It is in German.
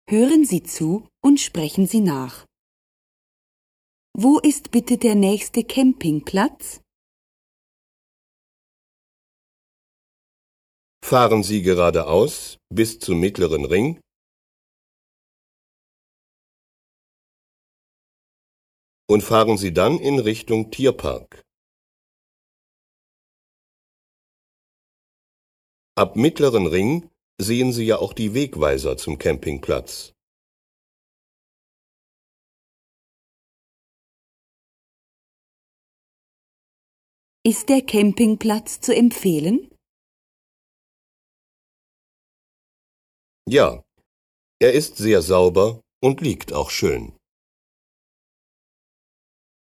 Hören Sie zu und sprechen Sie nach. Wo ist bitte der nächste Campingplatz? Fahren Sie geradeaus bis zum Mittleren Ring. Und fahren Sie dann in Richtung Tierpark. Ab Mittleren Ring sehen Sie ja auch die Wegweiser zum Campingplatz. Ist der Campingplatz zu empfehlen? Ja, er ist sehr sauber und liegt auch schön.